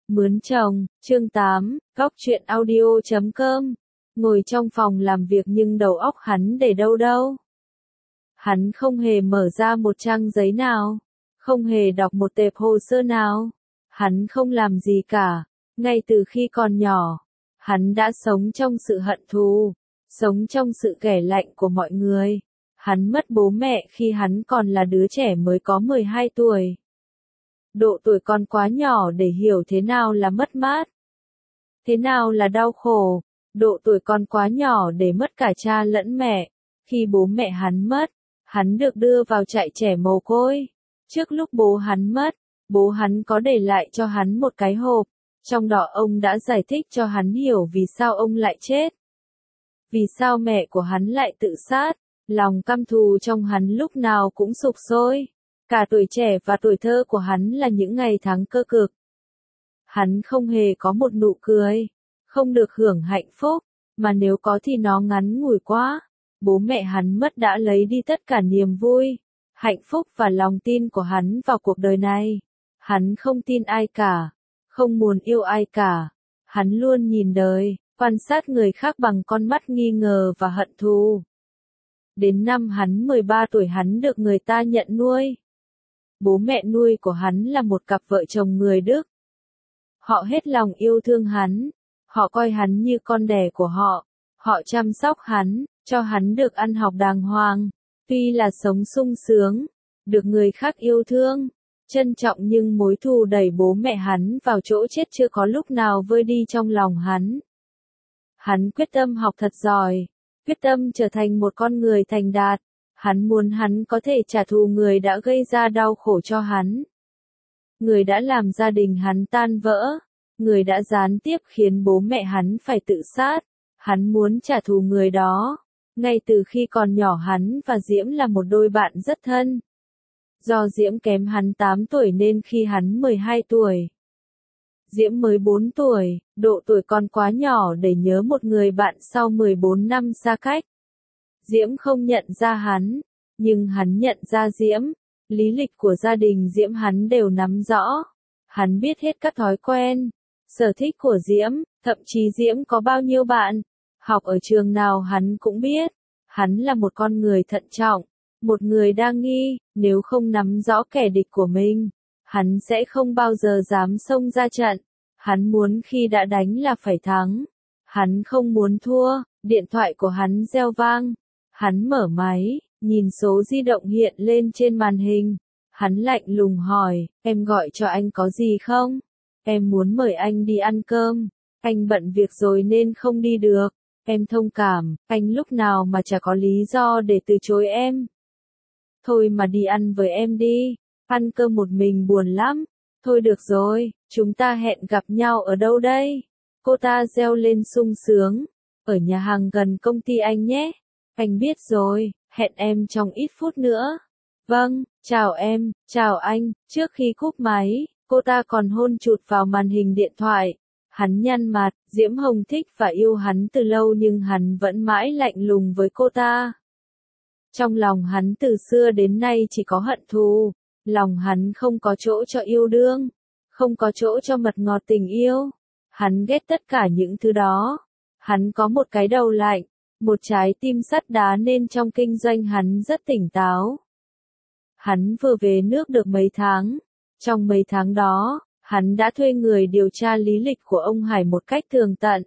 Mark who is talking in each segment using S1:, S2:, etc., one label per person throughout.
S1: Mướn chồng, chương 8, góc truyện audio.com. Ngồi trong phòng làm việc nhưng đầu óc hắn để đâu đâu. Hắn không hề mở ra một trang giấy nào, không hề đọc một tệp hồ sơ nào. Hắn không làm gì cả, ngay từ khi còn nhỏ. Hắn đã sống trong sự hận thù, sống trong sự ghẻ lạnh của mọi người. Hắn mất bố mẹ khi hắn còn là đứa trẻ mới có 12 tuổi. Độ tuổi còn quá nhỏ để hiểu thế nào là mất mát, thế nào là đau khổ. Độ tuổi còn quá nhỏ để mất cả cha lẫn mẹ. Khi bố mẹ hắn mất, hắn được đưa vào trại trẻ mồ côi. Trước lúc bố hắn mất, bố hắn có để lại cho hắn một cái hộp. Trong đó ông đã giải thích cho hắn hiểu vì sao ông lại chết. Vì sao mẹ của hắn lại tự sát. Lòng căm thù trong hắn lúc nào cũng sục sôi. Cả tuổi trẻ và tuổi thơ của hắn là những ngày tháng cơ cực. Hắn không hề có một nụ cười, không được hưởng hạnh phúc, mà nếu có thì nó ngắn ngủi quá. Bố mẹ hắn mất đã lấy đi tất cả niềm vui, hạnh phúc và lòng tin của hắn vào cuộc đời này. Hắn không tin ai cả, không muốn yêu ai cả. Hắn luôn nhìn đời, quan sát người khác bằng con mắt nghi ngờ và hận thù. Đến năm hắn 13 tuổi hắn được người ta nhận nuôi. Bố mẹ nuôi của hắn là một cặp vợ chồng người Đức. Họ hết lòng yêu thương hắn, họ coi hắn như con đẻ của họ, họ chăm sóc hắn, cho hắn được ăn học đàng hoàng. Tuy là sống sung sướng, được người khác yêu thương, trân trọng nhưng mối thù đẩy bố mẹ hắn vào chỗ chết chưa có lúc nào vơi đi trong lòng hắn. Hắn quyết tâm học thật giỏi, quyết tâm trở thành một con người thành đạt. Hắn muốn hắn có thể trả thù người đã gây ra đau khổ cho hắn. Người đã làm gia đình hắn tan vỡ. Người đã gián tiếp khiến bố mẹ hắn phải tự sát. Hắn muốn trả thù người đó. Ngay từ khi còn nhỏ hắn và Diễm là một đôi bạn rất thân. Do Diễm kém hắn 8 tuổi nên khi hắn 12 tuổi, Diễm mới 4 tuổi, độ tuổi còn quá nhỏ để nhớ một người bạn sau 14 năm xa cách. Diễm không nhận ra hắn, nhưng hắn nhận ra Diễm. Lý lịch của gia đình Diễm hắn đều nắm rõ. Hắn biết hết các thói quen, sở thích của Diễm, thậm chí Diễm có bao nhiêu bạn, học ở trường nào hắn cũng biết. Hắn là một con người thận trọng, một người đa nghi, nếu không nắm rõ kẻ địch của mình, hắn sẽ không bao giờ dám xông ra trận. Hắn muốn khi đã đánh là phải thắng. Hắn không muốn thua. Điện thoại của hắn reo vang. Hắn mở máy, nhìn số di động hiện lên trên màn hình. Hắn lạnh lùng hỏi, em gọi cho anh có gì không? Em muốn mời anh đi ăn cơm. Anh bận việc rồi nên không đi được. Em thông cảm, anh lúc nào mà chả có lý do để từ chối em. Thôi mà đi ăn với em đi. Ăn cơm một mình buồn lắm. Thôi được rồi, chúng ta hẹn gặp nhau ở đâu đây? Cô ta reo lên sung sướng. Ở nhà hàng gần công ty anh nhé. Anh biết rồi, hẹn em trong ít phút nữa. Vâng, chào em, chào anh. Trước khi cúp máy, cô ta còn hôn chụt vào màn hình điện thoại. Hắn nhăn mặt, Diễm Hồng thích và yêu hắn từ lâu nhưng hắn vẫn mãi lạnh lùng với cô ta. Trong lòng hắn từ xưa đến nay chỉ có hận thù. Lòng hắn không có chỗ cho yêu đương, không có chỗ cho mật ngọt tình yêu. Hắn ghét tất cả những thứ đó. Hắn có một cái đầu lạnh, một trái tim sắt đá nên trong kinh doanh hắn rất tỉnh táo. Hắn vừa về nước được mấy tháng. Trong mấy tháng đó, hắn đã thuê người điều tra lý lịch của ông Hải một cách tường tận.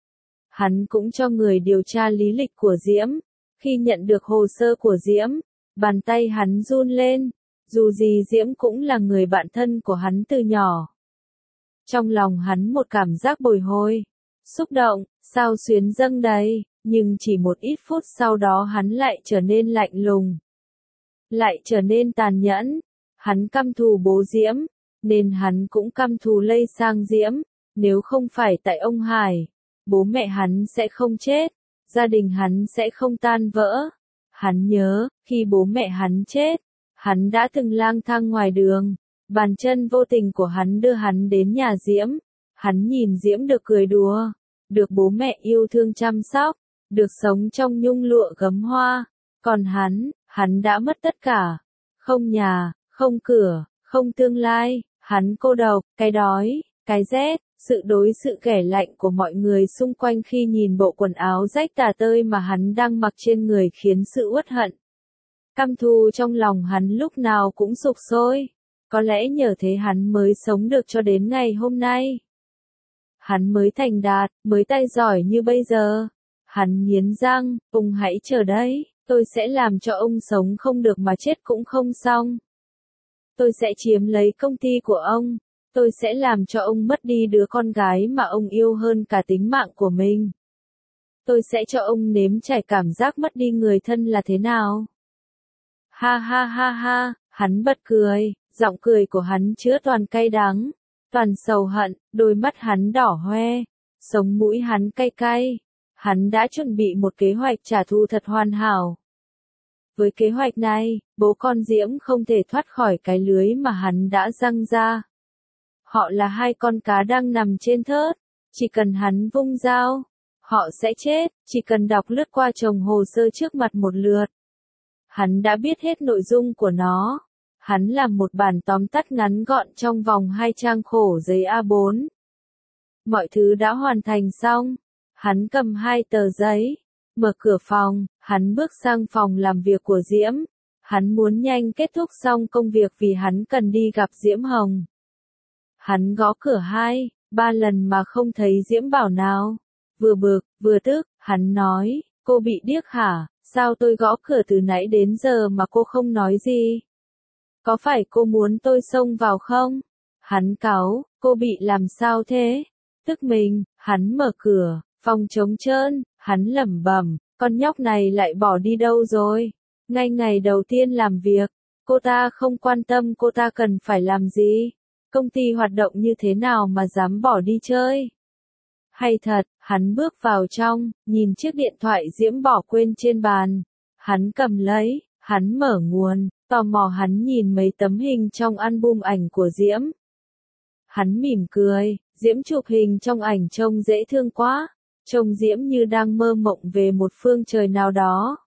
S1: Hắn cũng cho người điều tra lý lịch của Diễm. Khi nhận được hồ sơ của Diễm, bàn tay hắn run lên. Dù gì Diễm cũng là người bạn thân của hắn từ nhỏ. Trong lòng hắn một cảm giác bồi hồi, xúc động, xao xuyến dâng đầy, nhưng chỉ một ít phút sau đó hắn lại trở nên lạnh lùng. Lại trở nên tàn nhẫn. Hắn căm thù bố Diễm, nên hắn cũng căm thù lây sang Diễm. Nếu không phải tại ông Hải, bố mẹ hắn sẽ không chết, gia đình hắn sẽ không tan vỡ. Hắn nhớ, khi bố mẹ hắn chết, hắn đã từng lang thang ngoài đường. Bàn chân vô tình của hắn đưa hắn đến nhà Diễm. Hắn nhìn Diễm được cười đùa, được bố mẹ yêu thương chăm sóc, được sống trong nhung lụa gấm hoa. Còn hắn đã mất tất cả. Không nhà, không cửa, không tương lai. Hắn cô độc, cái đói, cái rét, sự đối xử ghẻ lạnh của mọi người xung quanh khi nhìn bộ quần áo rách tả tơi mà hắn đang mặc trên người khiến sự uất hận, căm thù trong lòng hắn lúc nào cũng sục sôi. Có lẽ nhờ thế hắn mới sống được cho đến ngày hôm nay. Hắn mới thành đạt, mới tay giỏi như bây giờ. Hắn nghiến răng, ông hãy chờ đấy, tôi sẽ làm cho ông sống không được mà chết cũng không xong. Tôi sẽ chiếm lấy công ty của ông. Tôi sẽ làm cho ông mất đi đứa con gái mà ông yêu hơn cả tính mạng của mình. Tôi sẽ cho ông nếm trải cảm giác mất đi người thân là thế nào. Ha ha ha ha, hắn bật cười, giọng cười của hắn chứa toàn cay đắng, toàn sầu hận, đôi mắt hắn đỏ hoe, sống mũi hắn cay cay. Hắn đã chuẩn bị một kế hoạch trả thù thật hoàn hảo. Với kế hoạch này, bố con Diễm không thể thoát khỏi cái lưới mà hắn đã giăng ra. Họ là hai con cá đang nằm trên thớt, chỉ cần hắn vung dao, họ sẽ chết, chỉ cần đọc lướt qua chồng hồ sơ trước mặt một lượt. Hắn đã biết hết nội dung của nó. Hắn làm một bản tóm tắt ngắn gọn trong vòng 2 trang khổ giấy A4. Mọi thứ đã hoàn thành xong. Hắn cầm 2 tờ giấy, mở cửa phòng, hắn bước sang phòng làm việc của Diễm. Hắn muốn nhanh kết thúc xong công việc vì hắn cần đi gặp Diễm Hồng. Hắn gõ cửa 2, 3 lần mà không thấy Diễm Bảo nào. Vừa bực, vừa tức, hắn nói, cô bị điếc hả? Sao tôi gõ cửa từ nãy đến giờ mà cô không nói gì? Có phải cô muốn tôi xông vào không? Hắn cáu, cô bị làm sao thế? Tức mình, hắn mở cửa, phòng trống trơn, hắn lẩm bẩm, con nhóc này lại bỏ đi đâu rồi? Ngay ngày đầu tiên làm việc, cô ta không quan tâm cô ta cần phải làm gì? Công ty hoạt động như thế nào mà dám bỏ đi chơi? Hay thật, hắn bước vào trong, nhìn chiếc điện thoại Diễm bỏ quên trên bàn. Hắn cầm lấy, hắn mở nguồn, tò mò hắn nhìn mấy tấm hình trong album ảnh của Diễm. Hắn mỉm cười, Diễm chụp hình trong ảnh trông dễ thương quá, trông Diễm như đang mơ mộng về một phương trời nào đó.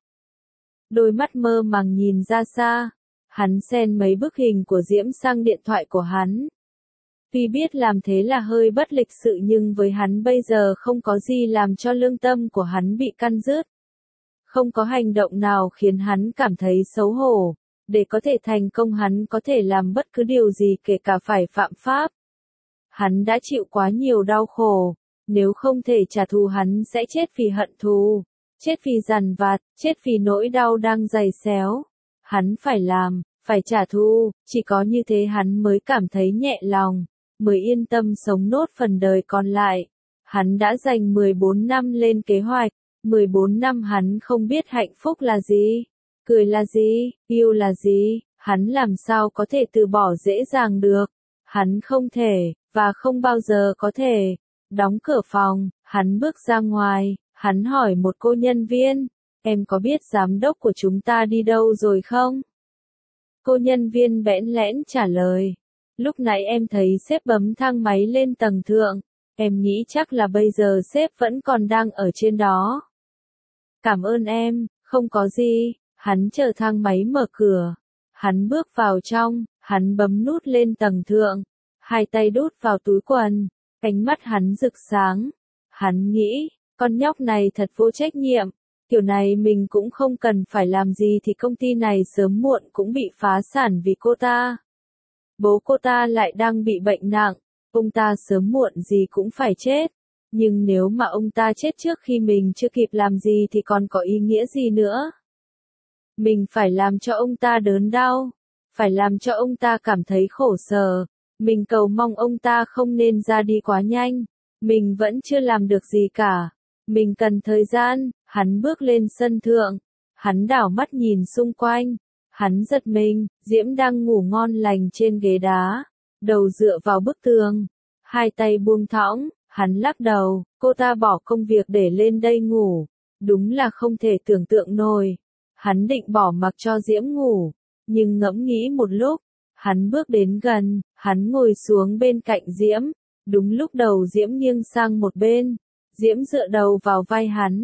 S1: Đôi mắt mơ màng nhìn ra xa, hắn xen mấy bức hình của Diễm sang điện thoại của hắn. Tuy biết làm thế là hơi bất lịch sự nhưng với hắn bây giờ không có gì làm cho lương tâm của hắn bị căn rứt. Không có hành động nào khiến hắn cảm thấy xấu hổ. Để có thể thành công hắn có thể làm bất cứ điều gì kể cả phải phạm pháp. Hắn đã chịu quá nhiều đau khổ. Nếu không thể trả thù hắn sẽ chết vì hận thù. Chết vì dằn vặt, chết vì nỗi đau đang dày xéo. Hắn phải làm, phải trả thù, chỉ có như thế hắn mới cảm thấy nhẹ lòng. Mới yên tâm sống nốt phần đời còn lại. Hắn đã dành 14 năm lên kế hoạch, 14 năm hắn không biết hạnh phúc là gì, cười là gì, yêu là gì, hắn làm sao có thể từ bỏ dễ dàng được. Hắn không thể, và không bao giờ có thể. Đóng cửa phòng, hắn bước ra ngoài, hắn hỏi một cô nhân viên, em có biết giám đốc của chúng ta đi đâu rồi không? Cô nhân viên bẽn lẽn trả lời. Lúc nãy em thấy sếp bấm thang máy lên tầng thượng, em nghĩ chắc là bây giờ sếp vẫn còn đang ở trên đó. Cảm ơn em, không có gì, hắn chờ thang máy mở cửa. Hắn bước vào trong, hắn bấm nút lên tầng thượng, 2 tay đút vào túi quần, ánh mắt hắn rực sáng. Hắn nghĩ, con nhóc này thật vô trách nhiệm, kiểu này mình cũng không cần phải làm gì thì công ty này sớm muộn cũng bị phá sản vì cô ta. Bố cô ta lại đang bị bệnh nặng, ông ta sớm muộn gì cũng phải chết. Nhưng nếu mà ông ta chết trước khi mình chưa kịp làm gì thì còn có ý nghĩa gì nữa? Mình phải làm cho ông ta đớn đau, phải làm cho ông ta cảm thấy khổ sở. Mình cầu mong ông ta không nên ra đi quá nhanh. Mình vẫn chưa làm được gì cả. Mình cần thời gian. Hắn bước lên sân thượng. Hắn đảo mắt nhìn xung quanh. Hắn giật mình, Diễm đang ngủ ngon lành trên ghế đá, đầu dựa vào bức tường, 2 tay buông thõng, hắn lắc đầu, cô ta bỏ công việc để lên đây ngủ, đúng là không thể tưởng tượng nổi. Hắn định bỏ mặc cho Diễm ngủ, nhưng ngẫm nghĩ một lúc, hắn bước đến gần, hắn ngồi xuống bên cạnh Diễm, đúng lúc đầu Diễm nghiêng sang một bên, Diễm dựa đầu vào vai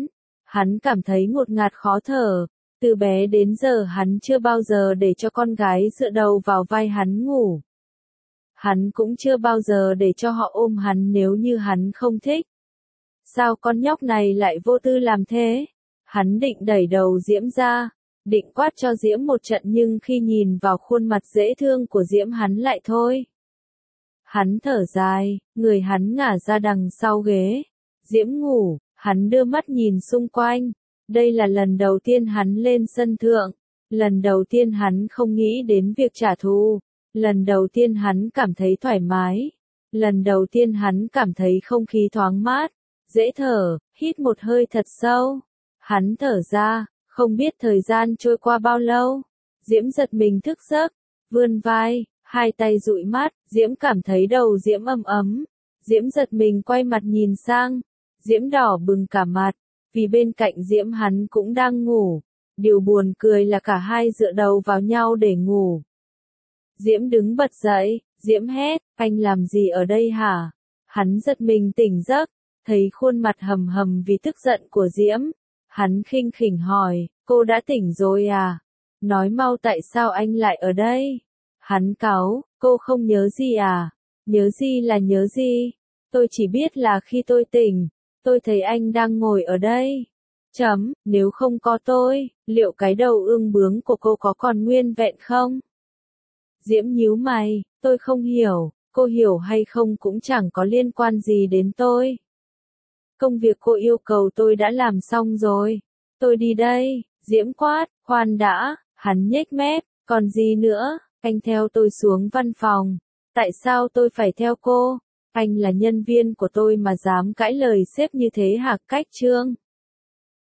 S1: hắn cảm thấy ngột ngạt khó thở. Từ bé đến giờ hắn chưa bao giờ để cho con gái dựa đầu vào vai hắn ngủ. Hắn cũng chưa bao giờ để cho họ ôm hắn nếu như hắn không thích. Sao con nhóc này lại vô tư làm thế? Hắn định đẩy đầu Diễm ra, định quát cho Diễm một trận nhưng khi nhìn vào khuôn mặt dễ thương của Diễm hắn lại thôi. Hắn thở dài, người hắn ngả ra đằng sau ghế. Diễm ngủ, hắn đưa mắt nhìn xung quanh. Đây là lần đầu tiên hắn lên sân thượng. Lần đầu tiên hắn không nghĩ đến việc trả thù. Lần đầu tiên hắn cảm thấy thoải mái. Lần đầu tiên hắn cảm thấy không khí thoáng mát, dễ thở, hít một hơi thật sâu. Hắn thở ra, không biết thời gian trôi qua bao lâu. Diễm giật mình thức giấc, vươn vai, hai tay dụi mắt, Diễm cảm thấy đầu Diễm ấm ấm. Diễm giật mình quay mặt nhìn sang, Diễm đỏ bừng cả mặt, vì bên cạnh Diễm hắn cũng đang ngủ. Điều buồn cười là cả hai dựa đầu vào nhau để ngủ. Diễm đứng bật dậy, Diễm hét, anh làm gì ở đây hả? Hắn giật mình tỉnh giấc, thấy khuôn mặt hầm hầm vì tức giận của Diễm. Hắn khinh khỉnh hỏi, cô đã tỉnh rồi à? Nói mau tại sao anh lại ở đây? Hắn cáu, cô không nhớ gì à? Nhớ gì là nhớ gì? Tôi chỉ biết là khi tôi tỉnh, tôi thấy anh đang ngồi ở đây. Nếu không có tôi, liệu cái đầu ương bướng của cô có còn nguyên vẹn không? Diễm nhíu mày, tôi không hiểu, cô hiểu hay không cũng chẳng có liên quan gì đến tôi. Công việc cô yêu cầu tôi đã làm xong rồi. Tôi đi đây, Diễm quát, khoan đã, hắn nhếch mép, còn gì nữa, anh theo tôi xuống văn phòng. Tại sao tôi phải theo cô? Anh là nhân viên của tôi mà dám cãi lời sếp như thế hả? Cách Trương.